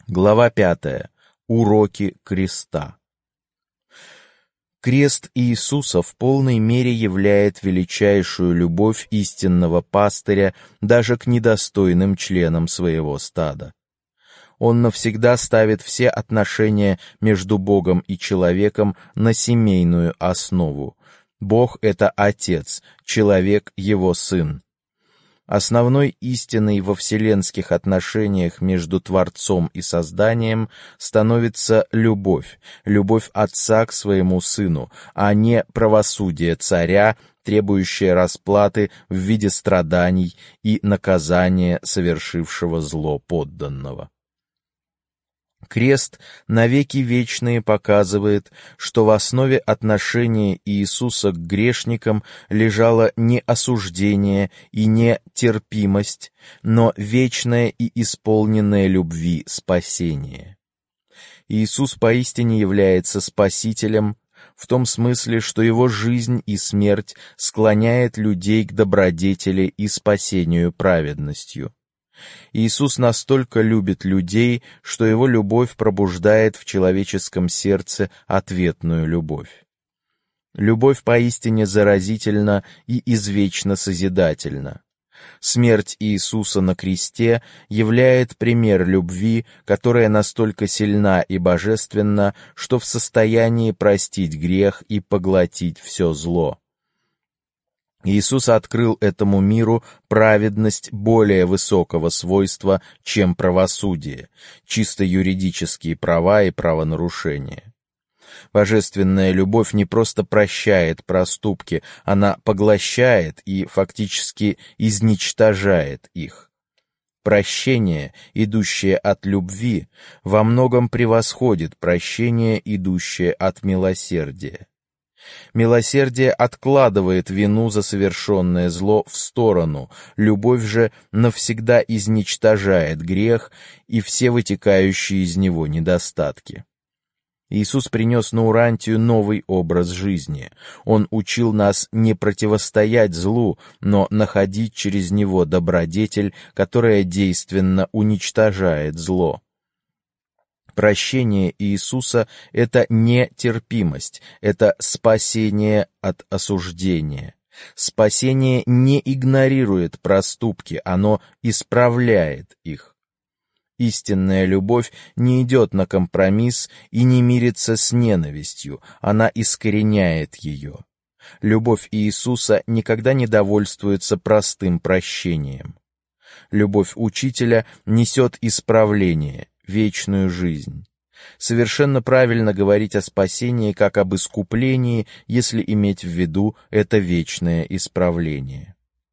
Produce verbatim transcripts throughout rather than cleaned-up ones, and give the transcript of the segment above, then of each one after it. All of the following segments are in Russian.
Глава пятая. Уроки креста. Крест Иисуса в полной мере являет величайшую любовь истинного пастыря даже к недостойным членам своего стада. Он навсегда ставит все отношения между Богом и человеком на семейную основу. Бог — это Отец, человек — Его Сын. Основной истиной во вселенских отношениях между Творцом и Созданием становится любовь, любовь Отца к своему Сыну, а не правосудие Царя, требующее расплаты в виде страданий и наказания совершившего зло подданного. Крест навеки вечные показывает, что в основе отношения Иисуса к грешникам лежало не осуждение и не терпимость, но вечное и исполненное любви спасение. Иисус поистине является Спасителем в том смысле, что Его жизнь и смерть склоняет людей к добродетели и спасению праведностью. Иисус настолько любит людей, что Его любовь пробуждает в человеческом сердце ответную любовь. Любовь поистине заразительна и извечно созидательна. Смерть Иисуса на кресте являет пример любви, которая настолько сильна и божественна, что в состоянии простить грех и поглотить все зло. Иисус открыл этому миру праведность более высокого свойства, чем правосудие, чисто юридические права и правонарушения. Божественная любовь не просто прощает проступки, она поглощает и фактически изничтожает их. Прощение, идущее от любви, во многом превосходит прощение, идущее от милосердия. Милосердие откладывает вину за совершенное зло в сторону, любовь же навсегда изничтожает грех и все вытекающие из него недостатки. Иисус принес на Урантию новый образ жизни. Он учил нас не противостоять злу, но находить через него добродетель, которая действенно уничтожает зло. Прощение Иисуса — это не терпимость, это спасение от осуждения. Спасение не игнорирует проступки, оно исправляет их. Истинная любовь не идет на компромисс и не мирится с ненавистью, она искореняет ее. Любовь Иисуса никогда не довольствуется простым прощением. Любовь Учителя несет исправление, вечную жизнь. Совершенно правильно говорить о спасении как об искуплении, если иметь в виду это вечное исправление.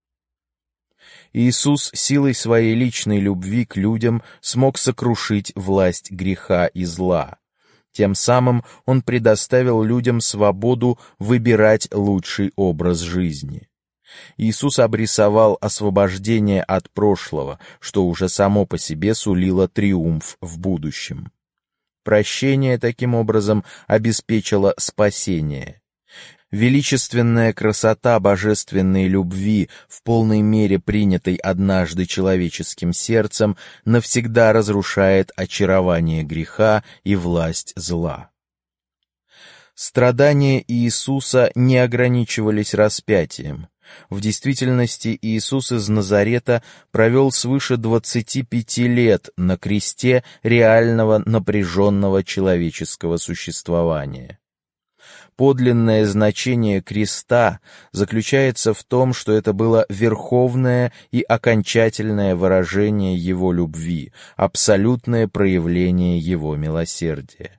Иисус силой своей личной любви к людям смог сокрушить власть греха и зла. Тем самым Он предоставил людям свободу выбирать лучший образ жизни. Иисус обрисовал освобождение от прошлого, что уже само по себе сулило триумф в будущем. Прощение, таким образом, обеспечило спасение. Величественная красота божественной любви, в полной мере принятой однажды человеческим сердцем, навсегда разрушает очарование греха и власть зла. Страдания Иисуса не ограничивались распятием. В действительности Иисус из Назарета провел свыше двадцати пяти лет на кресте реального напряженного человеческого существования. Подлинное значение креста заключается в том, что это было верховное и окончательное выражение Его любви, абсолютное проявление Его милосердия.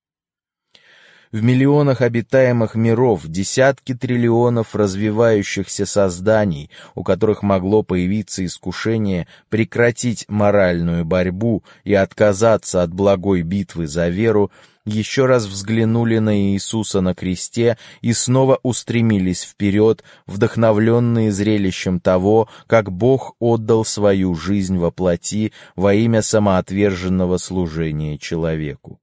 В миллионах обитаемых миров, десятки триллионов развивающихся созданий, у которых могло появиться искушение прекратить моральную борьбу и отказаться от благой битвы за веру, еще раз взглянули на Иисуса на кресте и снова устремились вперед, вдохновленные зрелищем того, как Бог отдал свою жизнь во плоти во имя самоотверженного служения человеку.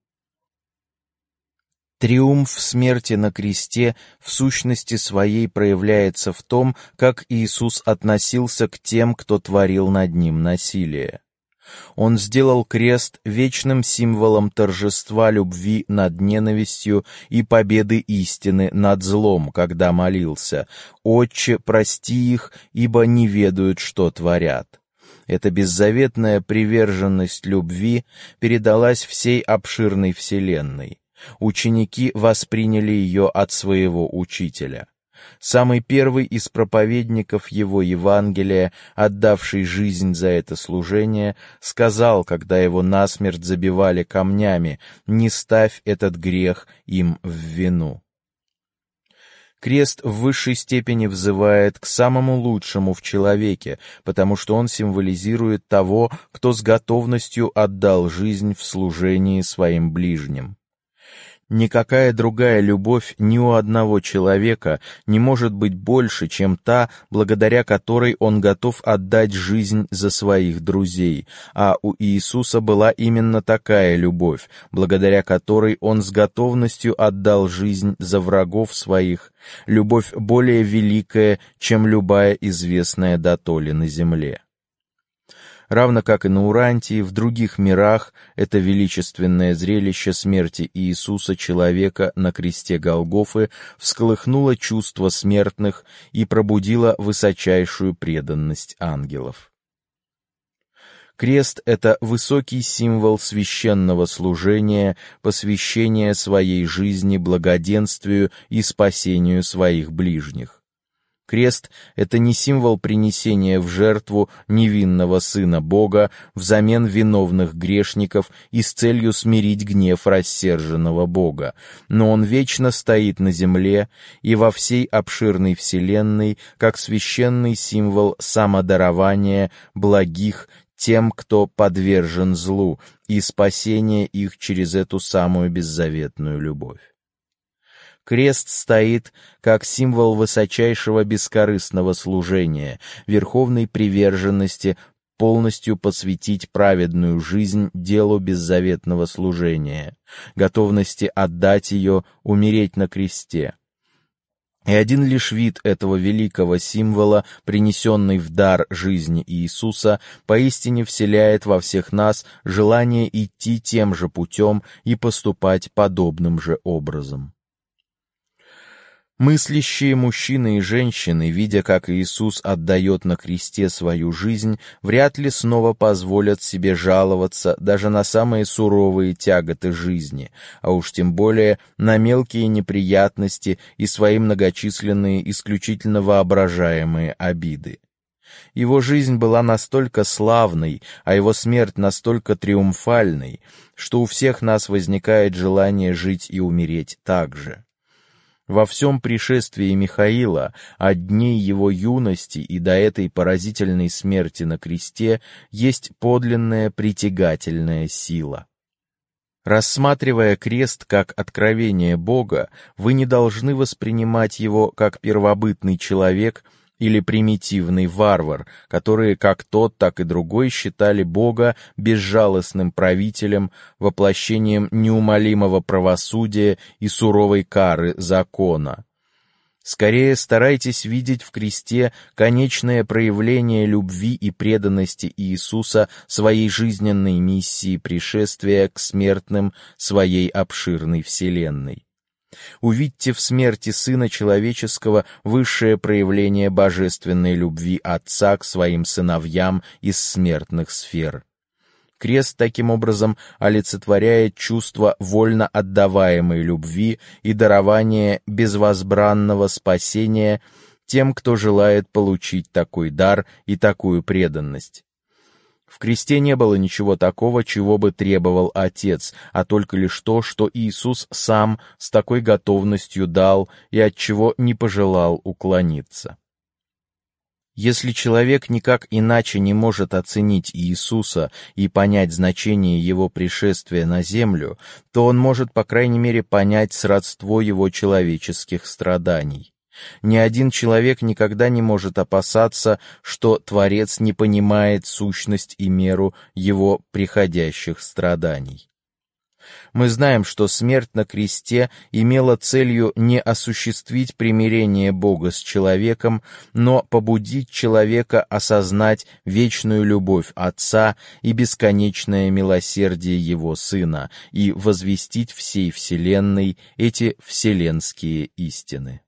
Триумф смерти на кресте в сущности своей проявляется в том, как Иисус относился к тем, кто творил над Ним насилие. Он сделал крест вечным символом торжества любви над ненавистью и победы истины над злом, когда молился: «Отче, прости их, ибо не ведают, что творят». Эта беззаветная приверженность любви передалась всей обширной вселенной. Ученики восприняли ее от своего учителя. Самый первый из проповедников его Евангелия, отдавший жизнь за это служение, сказал, когда его насмерть забивали камнями: «Не ставь этот грех им в вину». Крест в высшей степени взывает к самому лучшему в человеке, потому что он символизирует того, кто с готовностью отдал жизнь в служении своим ближним. Никакая другая любовь ни у одного человека не может быть больше, чем та, благодаря которой он готов отдать жизнь за своих друзей, а у Иисуса была именно такая любовь, благодаря которой он с готовностью отдал жизнь за врагов своих, любовь более великая, чем любая известная дотоле на земле. Равно как и на Урантии, в других мирах это величественное зрелище смерти Иисуса человека на кресте Голгофы всколыхнуло чувства смертных и пробудило высочайшую преданность ангелов. Крест — это высокий символ священного служения, посвящения своей жизни благоденствию и спасению своих ближних. Крест — это не символ принесения в жертву невинного Сына Бога взамен виновных грешников и с целью смирить гнев рассерженного Бога, но он вечно стоит на земле и во всей обширной вселенной как священный символ самодарования благих тем, кто подвержен злу, и спасения их через эту самую беззаветную любовь. Крест стоит как символ высочайшего бескорыстного служения, верховной приверженности, полностью посвятить праведную жизнь делу беззаветного служения, готовности отдать ее, умереть на кресте. И один лишь вид этого великого символа, принесенный в дар жизни Иисуса, поистине вселяет во всех нас желание идти тем же путем и поступать подобным же образом. Мыслящие мужчины и женщины, видя, как Иисус отдает на кресте свою жизнь, вряд ли снова позволят себе жаловаться даже на самые суровые тяготы жизни, а уж тем более на мелкие неприятности и свои многочисленные исключительно воображаемые обиды. Его жизнь была настолько славной, а его смерть настолько триумфальной, что у всех нас возникает желание жить и умереть так же. Во всем пришествии Михаила, от дней его юности и до этой поразительной смерти на кресте, есть подлинная притягательная сила. Рассматривая крест как откровение Бога, вы не должны воспринимать его как первобытный человек или примитивный варвар, которые как тот, так и другой считали Бога безжалостным правителем, воплощением неумолимого правосудия и суровой кары закона. Скорее старайтесь видеть в кресте конечное проявление любви и преданности Иисуса своей жизненной миссии пришествия к смертным своей обширной вселенной. Увидьте в смерти Сына Человеческого высшее проявление божественной любви Отца к своим сыновьям из смертных сфер. Крест таким образом олицетворяет чувство вольно отдаваемой любви и дарование безвозбранного спасения тем, кто желает получить такой дар и такую преданность. В кресте не было ничего такого, чего бы требовал Отец, а только лишь то, что Иисус сам с такой готовностью дал и от чего не пожелал уклониться. Если человек никак иначе не может оценить Иисуса и понять значение Его пришествия на землю, то он может, по крайней мере, понять сродство Его человеческих страданий. Ни один человек никогда не может опасаться, что Творец не понимает сущность и меру его приходящих страданий. Мы знаем, что смерть на кресте имела целью не осуществить примирение Бога с человеком, но побудить человека осознать вечную любовь Отца и бесконечное милосердие Его Сына и возвестить всей вселенной эти вселенские истины.